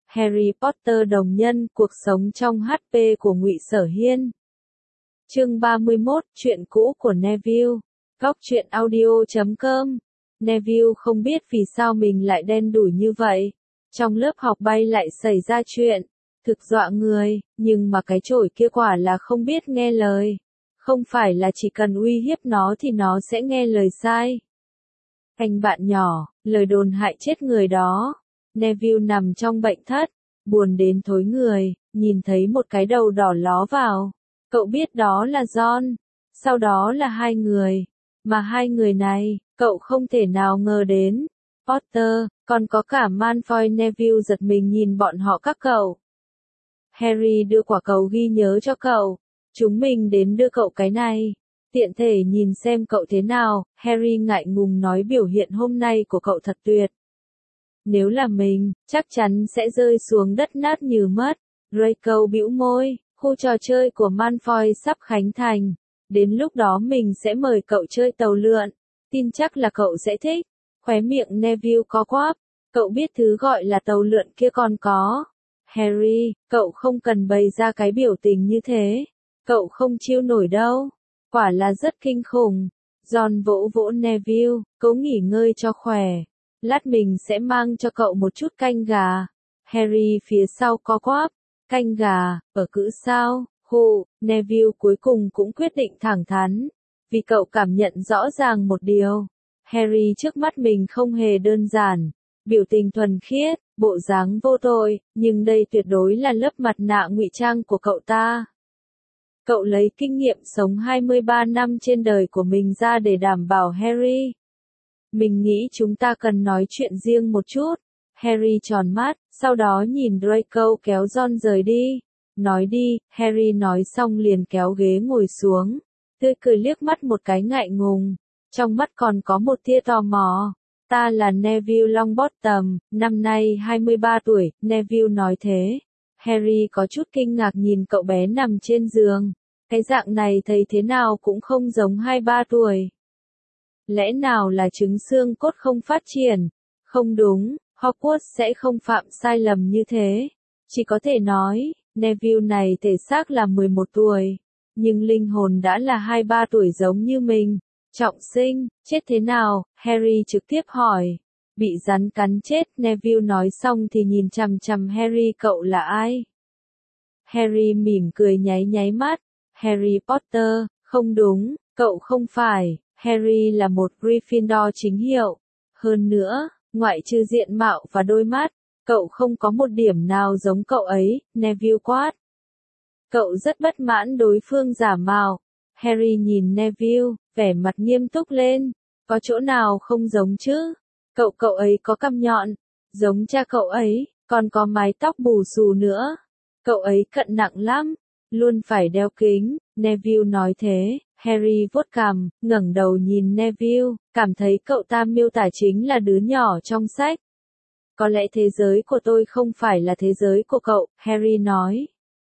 Harry Potter đồng nhân, cuộc sống trong HP của Ngụy Sở Hiên. Chương 31, chuyện cũ của Neville. Góc truyện audio.com. Neville không biết vì sao mình lại đen đủi như vậy. Trong lớp học bay lại xảy ra chuyện, thực dọa người, nhưng mà cái chổi kia quả là không biết nghe lời. Không phải là chỉ cần uy hiếp nó thì nó sẽ nghe lời sai. Anh bạn nhỏ, lời đồn hại chết người đó. Neville nằm trong bệnh thất, buồn đến thối người, nhìn thấy một cái đầu đỏ ló vào. Cậu biết đó là John, sau đó là hai người. Mà hai người này, cậu không thể nào ngờ đến. Potter, còn có cả Malfoy. Neville giật mình nhìn bọn họ các cậu. Harry đưa quả cầu ghi nhớ cho cậu. Chúng mình đến đưa cậu cái này. Tiện thể nhìn xem cậu thế nào. Harry ngại ngùng nói biểu hiện hôm nay của cậu thật tuyệt. Nếu là mình, chắc chắn sẽ rơi xuống đất nát như mất. Draco bĩu môi, khu trò chơi của Malfoy sắp khánh thành. Đến lúc đó mình sẽ mời cậu chơi tàu lượn. Tin chắc là cậu sẽ thích. Khóe miệng Neville co quắp. Cậu biết thứ gọi là tàu lượn kia còn có. Harry, cậu không cần bày ra cái biểu tình như thế. Cậu không chịu nổi đâu. Quả là rất kinh khủng. John vỗ vỗ Neville, cố nghỉ ngơi cho khỏe. Lát mình sẽ mang cho cậu một chút canh gà. Harry phía sau co quắp. Canh gà, ở cữ sao? Hù, Neville cuối cùng cũng quyết định thẳng thắn. Vì cậu cảm nhận rõ ràng một điều. Harry trước mắt mình không hề đơn giản. Biểu tình thuần khiết, bộ dáng vô tội, nhưng đây tuyệt đối là lớp mặt nạ ngụy trang của cậu ta. Cậu lấy kinh nghiệm sống 23 năm trên đời của mình ra để đảm bảo Harry. Mình nghĩ chúng ta cần nói chuyện riêng một chút. Harry tròn mắt, sau đó nhìn Draco kéo Ron rời đi. Nói đi, Harry nói xong liền kéo ghế ngồi xuống. Tươi cười liếc mắt một cái ngại ngùng. Trong mắt còn có một tia tò mò. Ta là Neville Longbottom, năm nay 23 tuổi, Neville nói thế. Harry có chút kinh ngạc nhìn cậu bé nằm trên giường. Cái dạng này thấy thế nào cũng không giống 23 tuổi. Lẽ nào là chứng xương cốt không phát triển? Không đúng, Hogwarts sẽ không phạm sai lầm như thế. Chỉ có thể nói, Neville này thể xác là 11 tuổi, nhưng linh hồn đã là 23 tuổi giống như mình. Trọng sinh, chết thế nào? Harry trực tiếp hỏi. Bị rắn cắn chết, Neville nói xong thì nhìn chằm chằm Harry. Cậu là ai? Harry mỉm cười nháy mắt. Harry Potter, không đúng, cậu không phải. Harry là một Gryffindor chính hiệu. Hơn nữa, ngoại trừ diện mạo và đôi mắt, cậu không có một điểm nào giống cậu ấy, Neville quát. Cậu rất bất mãn đối phương giả mạo. Harry nhìn Neville, vẻ mặt nghiêm túc lên. Có chỗ nào không giống chứ? Cậu ấy có cằm nhọn, giống cha cậu ấy, còn có mái tóc bù xù nữa. Cậu ấy cận nặng lắm, luôn phải đeo kính. Neville nói thế. Harry vuốt cằm, ngẩng đầu nhìn Neville, cảm thấy cậu ta miêu tả chính là đứa nhỏ trong sách. Có lẽ thế giới của tôi không phải là thế giới của cậu, Harry nói.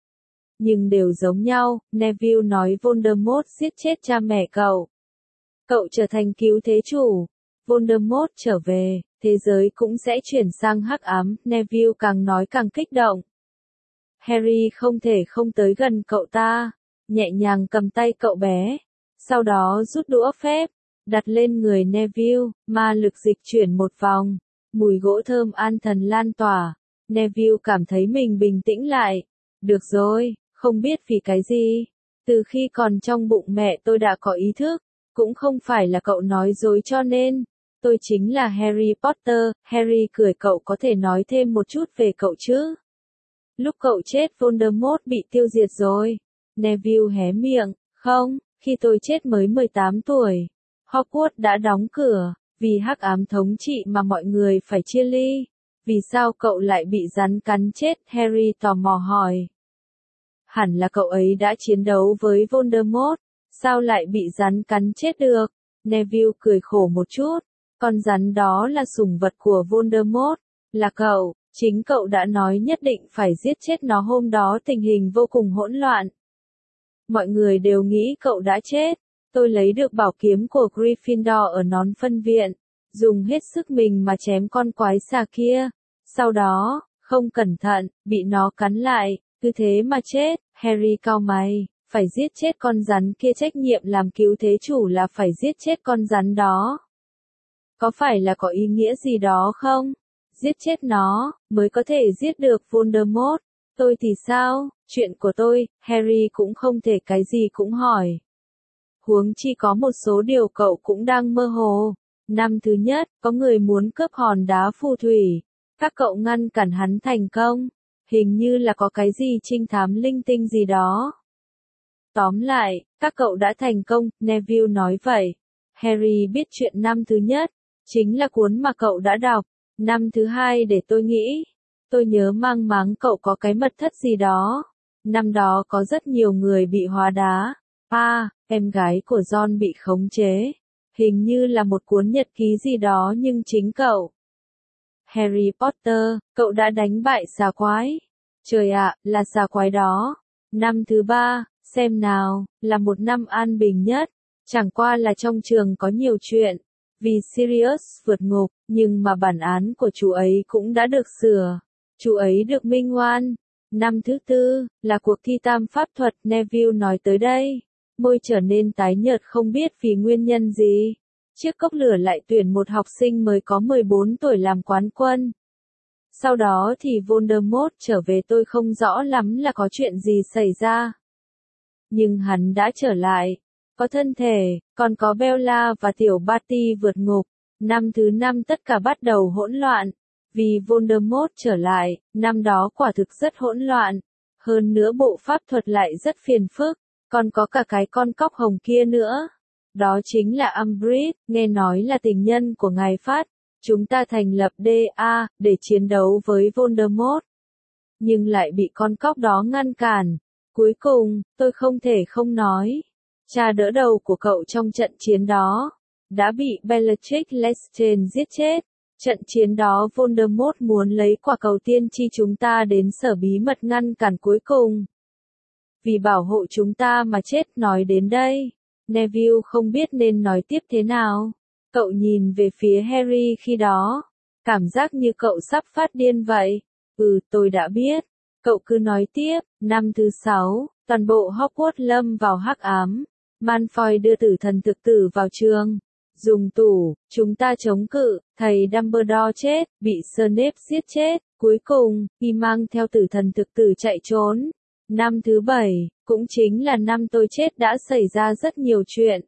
Nhưng đều giống nhau, Neville nói. Voldemort giết chết cha mẹ cậu. Cậu trở thành cứu thế chủ. Voldemort trở về, thế giới cũng sẽ chuyển sang hắc ám. Neville càng nói càng kích động. Harry không thể không tới gần cậu ta, nhẹ nhàng cầm tay cậu bé. Sau đó rút đũa phép, đặt lên người Neville, ma lực dịch chuyển một vòng. Mùi gỗ thơm an thần lan tỏa. Neville cảm thấy mình bình tĩnh lại. Được rồi, không biết vì cái gì. Từ khi còn trong bụng mẹ tôi đã có ý thức. Cũng không phải là cậu nói dối cho nên. Tôi chính là Harry Potter. Harry cười. Cậu có thể nói thêm một chút về cậu chứ? Lúc cậu chết Voldemort bị tiêu diệt rồi. Neville hé miệng. Không, khi tôi chết mới 18 tuổi. Hogwarts đã đóng cửa. Vì hắc ám thống trị mà mọi người phải chia ly. Vì sao cậu lại bị rắn cắn chết? Harry tò mò hỏi. Hẳn là cậu ấy đã chiến đấu với Voldemort. Sao lại bị rắn cắn chết được? Neville cười khổ một chút. Con rắn đó là sủng vật của Voldemort. Là cậu, chính cậu đã nói nhất định phải giết chết nó. Hôm đó tình hình vô cùng hỗn loạn. Mọi người đều nghĩ cậu đã chết. Tôi lấy được bảo kiếm của Gryffindor ở nón phân viện. Dùng hết sức mình mà chém con quái xà kia. Sau đó, Không cẩn thận, bị nó cắn lại, cứ thế mà chết. Harry cau mày, phải giết chết con rắn kia, trách nhiệm làm cứu thế chủ là phải giết chết con rắn đó. Có phải là có ý nghĩa gì đó không? Giết chết nó, mới có thể giết được Voldemort. Tôi thì sao? Chuyện của tôi, Harry cũng không thể cái gì cũng hỏi. Huống chi có một số điều cậu cũng đang mơ hồ. Năm thứ nhất, có người muốn cướp hòn đá phù thủy. Các cậu ngăn cản hắn thành công. Hình như là có cái gì trinh thám linh tinh gì đó. Tóm lại, các cậu đã thành công, Neville nói vậy. Harry biết chuyện năm thứ nhất, chính là cuốn mà cậu đã đọc. Năm thứ hai để tôi nghĩ. Tôi nhớ mang máng cậu có cái mật thất gì đó. Năm đó có rất nhiều người bị hóa đá. Em gái của John bị khống chế. Hình như là một cuốn nhật ký gì đó nhưng chính cậu. Harry Potter, cậu đã đánh bại xà quái. Trời ạ, là xà quái đó. Năm thứ ba, xem nào, là một năm an bình nhất. Chẳng qua là trong trường có nhiều chuyện. Vì Sirius vượt ngục, nhưng mà bản án của chú ấy cũng đã được sửa. Chú ấy được minh oan. Năm thứ tư, là cuộc thi tam pháp thuật, Neville nói tới đây. Môi trở nên tái nhợt không biết vì nguyên nhân gì. Chiếc cốc lửa lại tuyển một học sinh mới có 14 tuổi làm quán quân. Sau đó thì Voldemort trở về, tôi không rõ lắm là có chuyện gì xảy ra. Nhưng hắn đã trở lại. Có thân thể, còn có Bella và tiểu Barty vượt ngục. Năm thứ năm tất cả bắt đầu hỗn loạn. Vì Voldemort trở lại, năm đó quả thực rất hỗn loạn. Hơn nữa bộ pháp thuật lại rất phiền phức. Còn có cả cái con cóc hồng kia nữa. Đó chính là Umbridge, nghe nói là tình nhân của ngài Phát. Chúng ta thành lập DA, để chiến đấu với Voldemort. Nhưng lại bị con cóc đó ngăn cản. Cuối cùng, tôi không thể không nói. Cha đỡ đầu của cậu trong trận chiến đó, đã bị Bellatrix Lestrange giết chết. Trận chiến đó Voldemort muốn lấy quả cầu tiên tri chúng ta đến sở bí mật ngăn cản cuối cùng. Vì bảo hộ chúng ta mà chết. Nói đến đây, Neville không biết nên nói tiếp thế nào. Cậu nhìn về phía Harry khi đó, cảm giác như cậu sắp phát điên vậy. Tôi đã biết. Cậu cứ nói tiếp. Năm thứ 6, toàn bộ Hogwarts lâm vào hắc ám. Malfoy đưa tử thần thực tử vào trường. Dùng tủ, chúng ta chống cự, thầy Dumbledore chết, bị Snape giết chết. Cuối cùng, y mang theo tử thần thực tử chạy trốn. Năm thứ 7, cũng chính là năm tôi chết, đã xảy ra rất nhiều chuyện.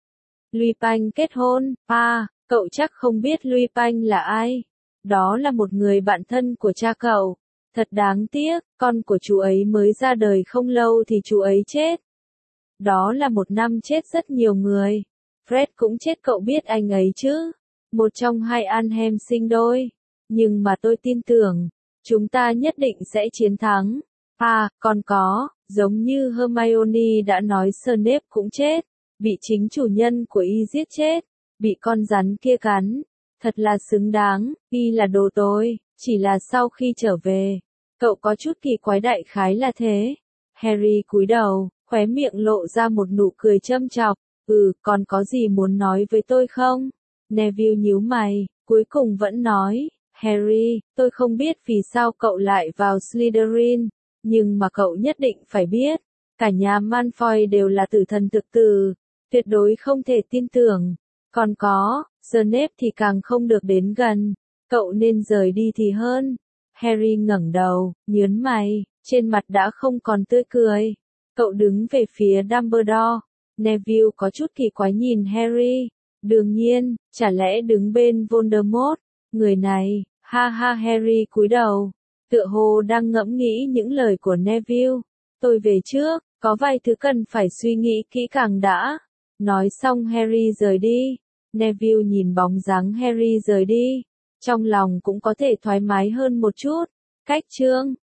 Lupin kết hôn. Cậu chắc không biết Lupin là ai. Đó là một người bạn thân của cha cậu. Thật đáng tiếc, con của chú ấy mới ra đời không lâu thì chú ấy chết. Đó là một năm chết rất nhiều người. Fred cũng chết, cậu biết anh ấy chứ? Một trong hai Anhem sinh đôi. Nhưng mà tôi tin tưởng, chúng ta nhất định sẽ chiến thắng. Còn có, giống như Hermione đã nói, Snape cũng chết. Bị chính chủ nhân của y giết chết. Bị con rắn kia cắn. Thật là xứng đáng, y là đồ tồi. Chỉ là sau khi trở về, cậu có chút kỳ quái, đại khái là thế. Harry cúi đầu, khóe miệng lộ ra một nụ cười châm chọc. Còn có gì muốn nói với tôi không? Neville nhíu mày, cuối cùng vẫn nói, Harry, tôi không biết vì sao cậu lại vào Slytherin, nhưng mà cậu nhất định phải biết, cả nhà Malfoy đều là tử thần thực tử, tuyệt đối không thể tin tưởng. Còn có, Snape thì càng không được đến gần, cậu nên rời đi thì hơn. Harry ngẩng đầu, nhớn mày, trên mặt đã không còn tươi cười. Cậu đứng về phía Dumbledore. Neville có chút kỳ quái nhìn Harry. Đương nhiên, chả lẽ đứng bên Voldemort? Người này, Harry cúi đầu, tựa hồ đang ngẫm nghĩ những lời của Neville. Tôi về trước, có vài thứ cần phải suy nghĩ kỹ càng đã. Nói xong Harry rời đi. Neville nhìn bóng dáng Harry rời đi, trong lòng cũng có thể thoải mái hơn một chút. Cách chương